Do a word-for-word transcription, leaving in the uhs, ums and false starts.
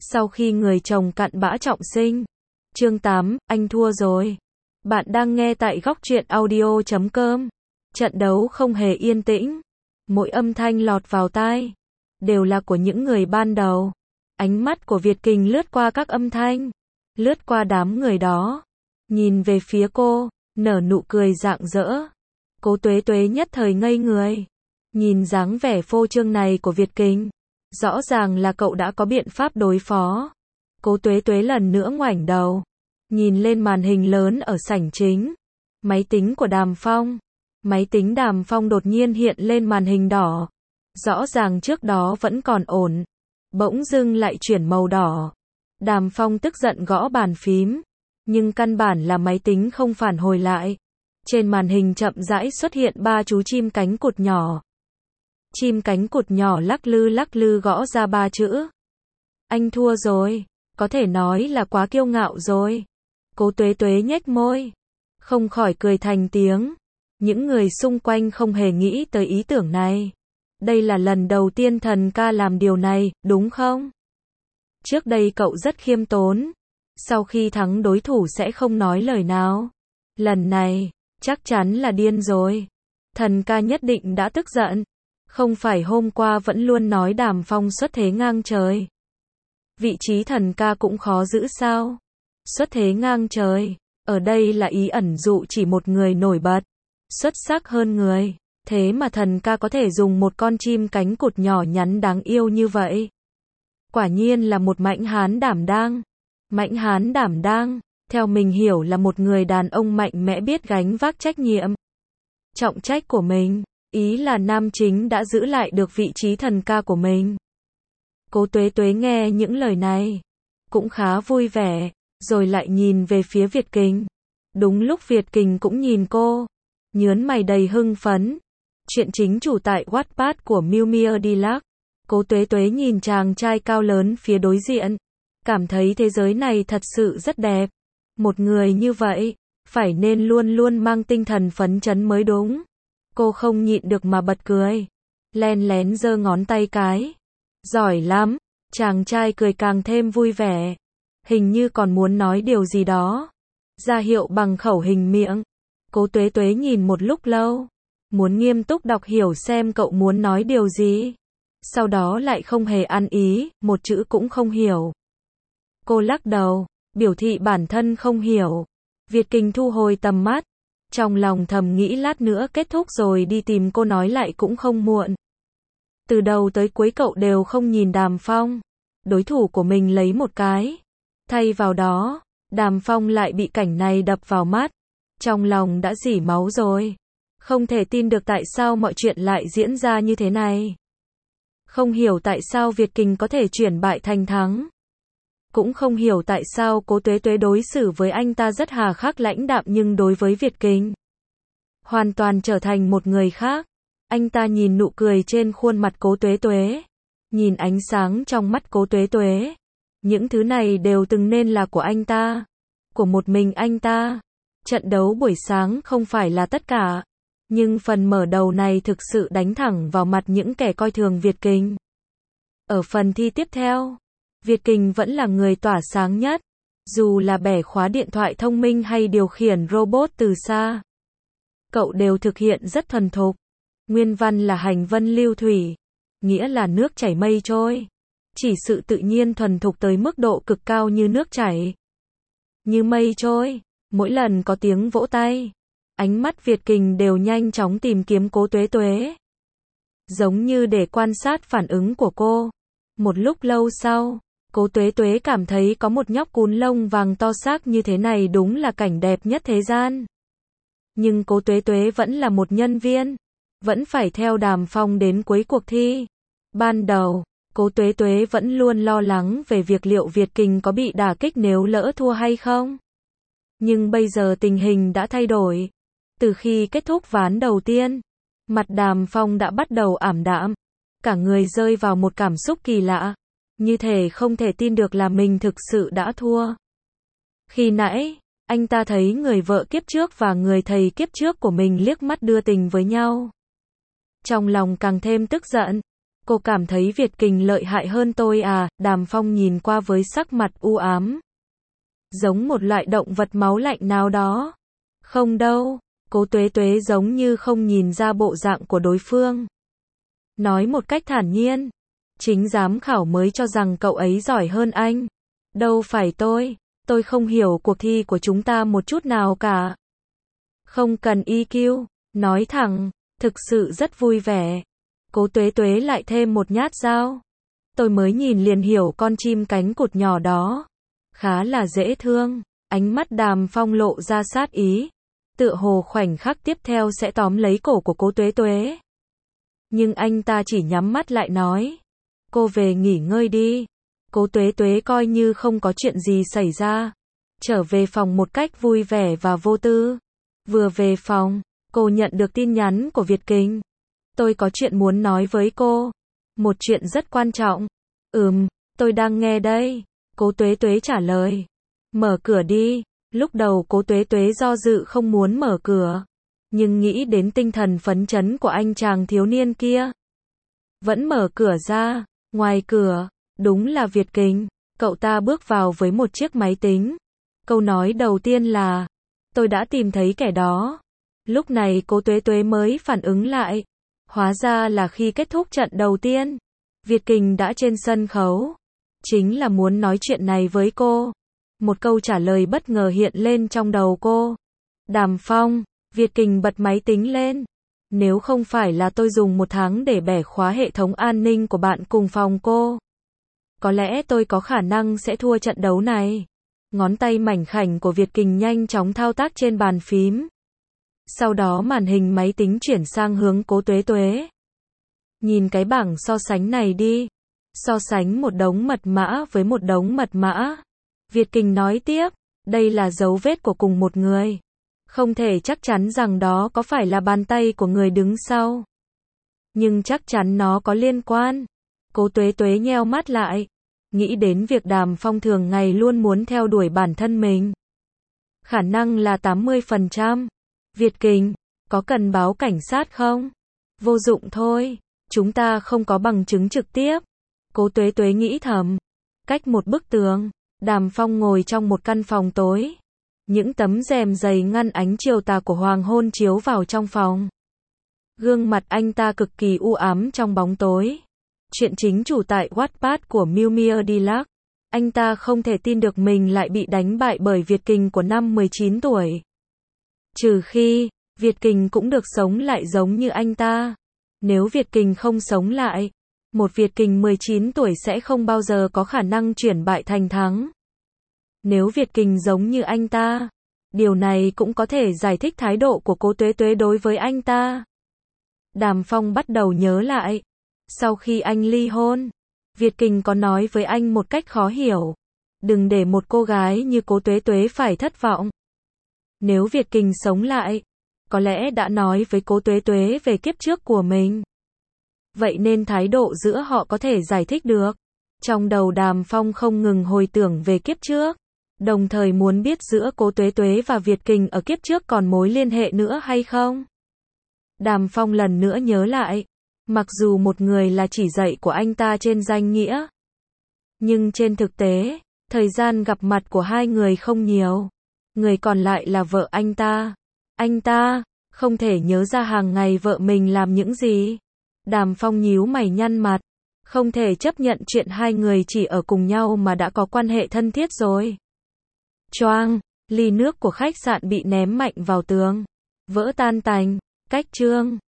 Sau khi người chồng cặn bã trọng sinh. Chương tám, anh thua rồi. Bạn đang nghe tại góc truyện audio chấm com. Trận đấu không hề yên tĩnh. Mỗi âm thanh lọt vào tai đều là của những người ban đầu. Ánh mắt của Việt Kình lướt qua các âm thanh, lướt qua đám người đó, nhìn về phía cô, nở nụ cười rạng rỡ. Cố Tuế Tuế nhất thời ngây người. Nhìn dáng vẻ phô trương này của Việt Kình, rõ ràng là cậu đã có biện pháp đối phó. Cố Tuế Tuế lần nữa ngoảnh đầu, nhìn lên màn hình lớn ở sảnh chính. Máy tính của Đàm Phong. Máy tính Đàm Phong đột nhiên hiện lên màn hình đỏ. Rõ ràng trước đó vẫn còn ổn, bỗng dưng lại chuyển màu đỏ. Đàm Phong tức giận gõ bàn phím, nhưng căn bản là máy tính không phản hồi lại. Trên màn hình chậm rãi xuất hiện ba chú chim cánh cụt nhỏ. Chim cánh cụt nhỏ lắc lư lắc lư gõ ra ba chữ. Anh thua rồi, có thể nói là quá kiêu ngạo rồi. Cố Tuế Tuế nhếch môi, không khỏi cười thành tiếng. Những người xung quanh không hề nghĩ tới ý tưởng này. Đây là lần đầu tiên thần ca làm điều này, đúng không? Trước đây cậu rất khiêm tốn. Sau khi thắng đối thủ sẽ không nói lời nào. Lần này, chắc chắn là điên rồi. Thần ca nhất định đã tức giận. Không phải hôm qua vẫn luôn nói Đàm Phong xuất thế ngang trời. Vị trí thần ca cũng khó giữ sao? Xuất thế ngang trời, ở đây là ý ẩn dụ chỉ một người nổi bật, xuất sắc hơn người. Thế mà thần ca có thể dùng một con chim cánh cụt nhỏ nhắn đáng yêu như vậy. Quả nhiên là một mãnh hán đảm đang. Mãnh hán đảm đang, theo mình hiểu là một người đàn ông mạnh mẽ biết gánh vác trách nhiệm, trọng trách của mình. Ý là nam chính đã giữ lại được vị trí thần ca của mình. Cố Tuế Tuế nghe những lời này, cũng khá vui vẻ, rồi lại nhìn về phía Việt Kình. Đúng lúc Việt Kình cũng nhìn cô, nhớn mày đầy hưng phấn. Chuyện chính chủ tại Wattpad của Miu Miu Deluxe. Cố Tuế Tuế nhìn chàng trai cao lớn phía đối diện, cảm thấy thế giới này thật sự rất đẹp. Một người như vậy, phải nên luôn luôn mang tinh thần phấn chấn mới đúng. Cô không nhịn được mà bật cười, len lén giơ ngón tay cái. Giỏi lắm, chàng trai cười càng thêm vui vẻ, hình như còn muốn nói điều gì đó, ra hiệu bằng khẩu hình miệng. Cố Tuế Tuế nhìn một lúc lâu, muốn nghiêm túc đọc hiểu xem cậu muốn nói điều gì. Sau đó lại không hề ăn ý, một chữ cũng không hiểu. Cô lắc đầu, biểu thị bản thân không hiểu. Việt Kình thu hồi tầm mắt, trong lòng thầm nghĩ lát nữa kết thúc rồi đi tìm cô nói lại cũng không muộn. Từ đầu tới cuối cậu đều không nhìn Đàm Phong, đối thủ của mình lấy một cái. Thay vào đó, Đàm Phong lại bị cảnh này đập vào mắt. Trong lòng đã rỉ máu rồi. Không thể tin được tại sao mọi chuyện lại diễn ra như thế này. Không hiểu tại sao Việt Kình có thể chuyển bại thành thắng. Cũng không hiểu tại sao Cố Tuế Tuế đối xử với anh ta rất hà khắc lãnh đạm nhưng đối với Việt Kình hoàn toàn trở thành một người khác. Anh ta nhìn nụ cười trên khuôn mặt Cố Tuế Tuế, nhìn ánh sáng trong mắt Cố Tuế Tuế. Những thứ này đều từng nên là của anh ta, của một mình anh ta. Trận đấu buổi sáng không phải là tất cả, nhưng phần mở đầu này thực sự đánh thẳng vào mặt những kẻ coi thường Việt Kình. Ở phần thi tiếp theo, Việt Kình vẫn là người tỏa sáng nhất, dù là bẻ khóa điện thoại thông minh hay điều khiển robot từ xa. Cậu đều thực hiện rất thuần thục. Nguyên văn là hành vân lưu thủy, nghĩa là nước chảy mây trôi. Chỉ sự tự nhiên thuần thục tới mức độ cực cao như nước chảy, như mây trôi. Mỗi lần có tiếng vỗ tay, ánh mắt Việt Kình đều nhanh chóng tìm kiếm Cố Tuế Tuế, giống như để quan sát phản ứng của cô. Một lúc lâu sau, Cố Tuế Tuế cảm thấy có một nhóc cún lông vàng to xác như thế này đúng là cảnh đẹp nhất thế gian. Nhưng Cố Tuế Tuế vẫn là một nhân viên, vẫn phải theo Đàm Phong đến cuối cuộc thi. Ban đầu, Cố Tuế Tuế vẫn luôn lo lắng về việc liệu Việt Kình có bị đả kích nếu lỡ thua hay không. Nhưng bây giờ tình hình đã thay đổi. Từ khi kết thúc ván đầu tiên, mặt Đàm Phong đã bắt đầu ảm đạm, cả người rơi vào một cảm xúc kỳ lạ, như thể không thể tin được là mình thực sự đã thua. Khi nãy, anh ta thấy người vợ kiếp trước và người thầy kiếp trước của mình liếc mắt đưa tình với nhau. Trong lòng càng thêm tức giận, Cô cảm thấy Việt Kình lợi hại hơn tôi à? Đàm Phong nhìn qua với sắc mặt u ám. Giống một loại động vật máu lạnh nào đó. Không đâu, Cố Tuế Tuế giống như không nhìn ra bộ dạng của đối phương. Nói một cách thản nhiên. Chính giám khảo mới cho rằng cậu ấy giỏi hơn anh. Đâu phải tôi, tôi không hiểu cuộc thi của chúng ta một chút nào cả. Không cần e quy, nói thẳng, thực sự rất vui vẻ. Cố Tuế Tuế lại thêm một nhát dao. Tôi mới nhìn liền hiểu con chim cánh cụt nhỏ đó. Khá là dễ thương. Ánh mắt Đàm Phong lộ ra sát ý. Tựa hồ khoảnh khắc tiếp theo sẽ tóm lấy cổ của Cố Tuế Tuế. Nhưng anh ta chỉ nhắm mắt lại nói. Cô về nghỉ ngơi đi. Cố Tuế Tuế coi như không có chuyện gì xảy ra. Trở về phòng một cách vui vẻ và vô tư. Vừa về phòng, cô nhận được tin nhắn của Việt Kình. Tôi có chuyện muốn nói với cô. Một chuyện rất quan trọng. Ừm, tôi đang nghe đây. Cố Tuế Tuế trả lời. Mở cửa đi. Lúc đầu Cố Tuế Tuế do dự không muốn mở cửa. Nhưng nghĩ đến tinh thần phấn chấn của anh chàng thiếu niên kia. Vẫn mở cửa ra. Ngoài cửa, đúng là Việt Kình. Cậu ta bước vào với một chiếc máy tính. Câu nói đầu tiên là, tôi đã tìm thấy kẻ đó. Lúc này Cố Tuế Tuế mới phản ứng lại. Hóa ra là khi kết thúc trận đầu tiên, Việt Kình đã trên sân khấu. Chính là muốn nói chuyện này với cô. Một câu trả lời bất ngờ hiện lên trong đầu cô. Đàm Phong, Việt Kình bật máy tính lên. Nếu không phải là tôi dùng một tháng để bẻ khóa hệ thống an ninh của bạn cùng phòng cô, có lẽ tôi có khả năng sẽ thua trận đấu này. Ngón tay mảnh khảnh của Việt Kình nhanh chóng thao tác trên bàn phím. Sau đó màn hình máy tính chuyển sang hướng Cố Tuế Tuế. Nhìn cái bảng so sánh này đi. So sánh một đống mật mã với một đống mật mã. Việt Kình nói tiếp, đây là dấu vết của cùng một người. Không thể chắc chắn rằng đó có phải là bàn tay của người đứng sau. Nhưng chắc chắn nó có liên quan. Cố Tuế Tuế nheo mắt lại. Nghĩ đến việc Đàm Phong thường ngày luôn muốn theo đuổi bản thân mình. Khả năng là tám mươi phần trăm. Việt Kình, có cần báo cảnh sát không? Vô dụng thôi. Chúng ta không có bằng chứng trực tiếp. Cố Tuế Tuế nghĩ thầm. Cách một bức tường, Đàm Phong ngồi trong một căn phòng tối. Những tấm rèm dày ngăn ánh chiều tà của hoàng hôn chiếu vào trong phòng. Gương mặt anh ta cực kỳ u ám trong bóng tối. Chuyện chính chủ tại Wattpad của Miu Miu Deluxe. Anh ta không thể tin được mình lại bị đánh bại bởi Việt Kình của năm mười chín tuổi. Trừ khi, Việt Kình cũng được sống lại giống như anh ta. Nếu Việt Kình không sống lại, một Việt Kình mười chín tuổi sẽ không bao giờ có khả năng chuyển bại thành thắng. Nếu Việt Kình giống như anh ta, điều này cũng có thể giải thích thái độ của Cố Tuế Tuế đối với anh ta. Đàm Phong bắt đầu nhớ lại. Sau khi anh ly hôn, Việt Kình có nói với anh một cách khó hiểu. Đừng để một cô gái như Cố Tuế Tuế phải thất vọng. Nếu Việt Kình sống lại, có lẽ đã nói với Cố Tuế Tuế về kiếp trước của mình. Vậy nên thái độ giữa họ có thể giải thích được. Trong đầu Đàm Phong không ngừng hồi tưởng về kiếp trước. Đồng thời muốn biết giữa Cố Tuế Tuế và Việt Kình ở kiếp trước còn mối liên hệ nữa hay không. Đàm Phong lần nữa nhớ lại. Mặc dù một người là chỉ dạy của anh ta trên danh nghĩa. Nhưng trên thực tế, thời gian gặp mặt của hai người không nhiều. Người còn lại là vợ anh ta. Anh ta không thể nhớ ra hàng ngày vợ mình làm những gì. Đàm Phong nhíu mày nhăn mặt. Không thể chấp nhận chuyện hai người chỉ ở cùng nhau mà đã có quan hệ thân thiết rồi. Choang, ly nước của khách sạn bị ném mạnh vào tường. Vỡ tan tành. Cách chương.